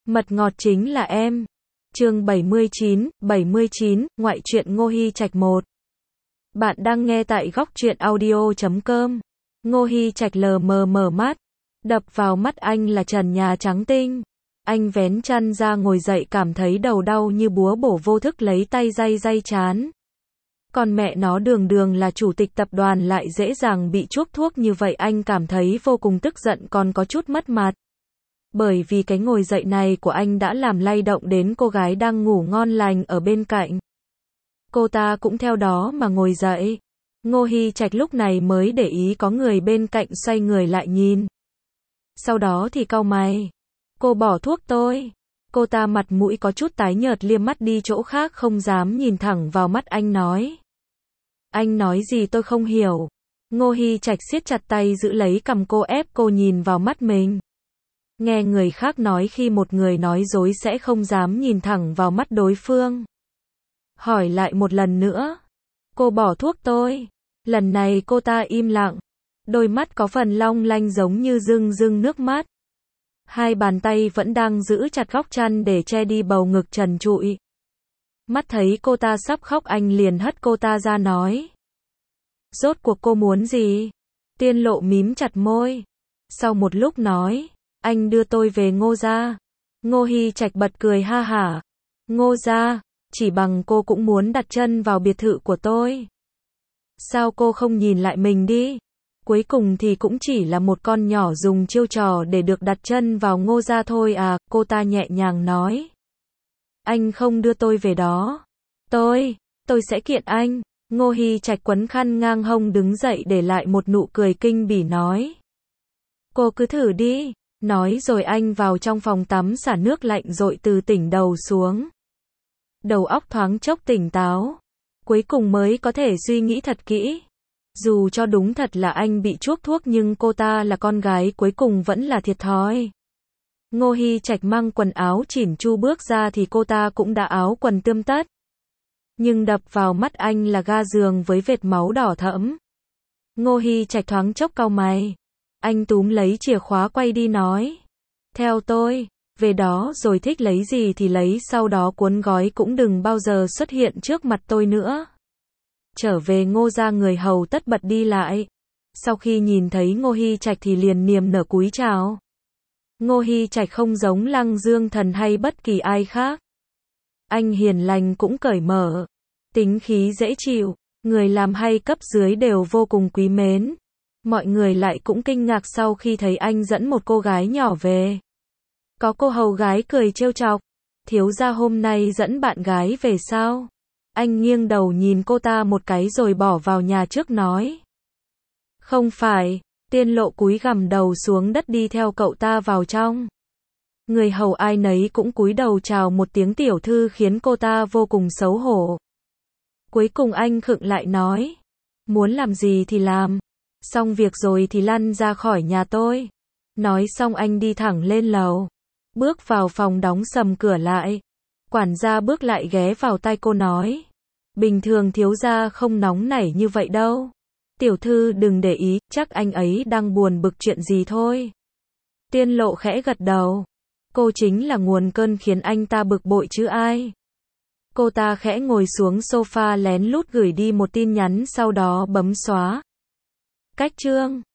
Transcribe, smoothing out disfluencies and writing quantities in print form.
Mật ngọt chính là em. Chương 79, ngoại truyện Ngô Hi Trạch 1. Bạn đang nghe tại góc truyện audio.com. Ngô Hi Trạch lờ mờ mở mắt. Đập vào mắt anh là trần nhà trắng tinh. Anh vén chăn ra ngồi dậy, cảm thấy đầu đau như búa bổ, vô thức lấy tay day trán. Còn mẹ nó, đường đường là chủ tịch tập đoàn lại dễ dàng bị chuốc thuốc như vậy, anh cảm thấy vô cùng tức giận, còn có chút mất mặt. Bởi vì cái ngồi dậy này của anh đã làm lay động đến cô gái đang ngủ ngon lành ở bên cạnh. Cô ta cũng theo đó mà ngồi dậy. Ngô Hi Trạch lúc này mới để ý có người bên cạnh, xoay người lại nhìn. Sau đó thì cau mày. Cô bỏ thuốc tôi. Cô ta mặt mũi có chút tái nhợt, liếc mắt đi chỗ khác, không dám nhìn thẳng vào mắt anh, nói. Anh nói gì tôi không hiểu. Ngô Hi Trạch siết chặt tay giữ lấy cằm cô, ép cô nhìn vào mắt mình. Nghe người khác nói khi một người nói dối sẽ không dám nhìn thẳng vào mắt đối phương. Hỏi lại một lần nữa. Cô bỏ thuốc tôi. Lần này cô ta im lặng. Đôi mắt có phần long lanh giống như rưng nước mắt. Hai bàn tay vẫn đang giữ chặt góc chăn để che đi bầu ngực trần trụi. Mắt thấy cô ta sắp khóc, anh liền hất cô ta ra, nói. Rốt cuộc cô muốn gì? Tiên Lộ mím chặt môi. Sau một lúc nói. Anh đưa tôi về Ngô gia. Ngô Hi Trạch bật cười ha hả. Ngô gia? Chỉ bằng cô cũng muốn đặt chân vào biệt thự của tôi. Sao cô không nhìn lại mình đi? Cuối cùng thì cũng chỉ là một con nhỏ dùng chiêu trò để được đặt chân vào Ngô gia thôi à, cô ta nhẹ nhàng nói. Anh không đưa tôi về đó. Tôi sẽ kiện anh. Ngô Hi Trạch quấn khăn ngang hông đứng dậy, để lại một nụ cười kinh bỉ, nói. Cô cứ thử đi. Nói rồi anh vào trong phòng tắm xả nước lạnh rội từ đỉnh đầu xuống. Đầu óc thoáng chốc tỉnh táo. Cuối cùng mới có thể suy nghĩ thật kỹ. Dù cho đúng thật là anh bị chuốc thuốc, nhưng cô ta là con gái, cuối cùng vẫn là thiệt thòi. Ngô Hi Trạch mang quần áo chỉn chu bước ra thì cô ta cũng đã áo quần tươm tất. Nhưng đập vào mắt anh là ga giường với vệt máu đỏ thẫm. Ngô Hi Trạch thoáng chốc cau mày. Anh túm lấy chìa khóa quay đi, nói. Theo tôi, về đó rồi thích lấy gì thì lấy, sau đó cuốn gói cũng đừng bao giờ xuất hiện trước mặt tôi nữa. Trở về Ngô gia, người hầu tất bật đi lại. Sau khi nhìn thấy Ngô Hi Trạch thì liền niềm nở cúi chào. Ngô Hi Trạch không giống Lăng Dương Thần hay bất kỳ ai khác. Anh hiền lành cũng cởi mở, tính khí dễ chịu, người làm hay cấp dưới đều vô cùng quý mến. Mọi người lại cũng kinh ngạc sau khi thấy anh dẫn một cô gái nhỏ về. Có cô hầu gái cười trêu chọc. Thiếu gia hôm nay dẫn bạn gái về sao? Anh nghiêng đầu nhìn cô ta một cái rồi bỏ vào nhà trước, nói. Không phải. Tiên Lộ cúi gằm đầu xuống đất đi theo cậu ta vào trong. Người hầu ai nấy cũng cúi đầu chào một tiếng tiểu thư, khiến cô ta vô cùng xấu hổ. Cuối cùng anh khựng lại, nói. Muốn làm gì thì làm. Xong việc rồi thì lăn ra khỏi nhà tôi. Nói xong anh đi thẳng lên lầu. Bước vào phòng, đóng sầm cửa lại. Quản gia bước lại ghé vào tai cô, nói. Bình thường thiếu gia không nóng nảy như vậy đâu. Tiểu thư đừng để ý, chắc anh ấy đang buồn bực chuyện gì thôi. Tiên Lộ khẽ gật đầu. Cô chính là nguồn cơn khiến anh ta bực bội chứ ai. Cô ta khẽ ngồi xuống sofa, lén lút gửi đi một tin nhắn, sau đó bấm xóa. Cách chương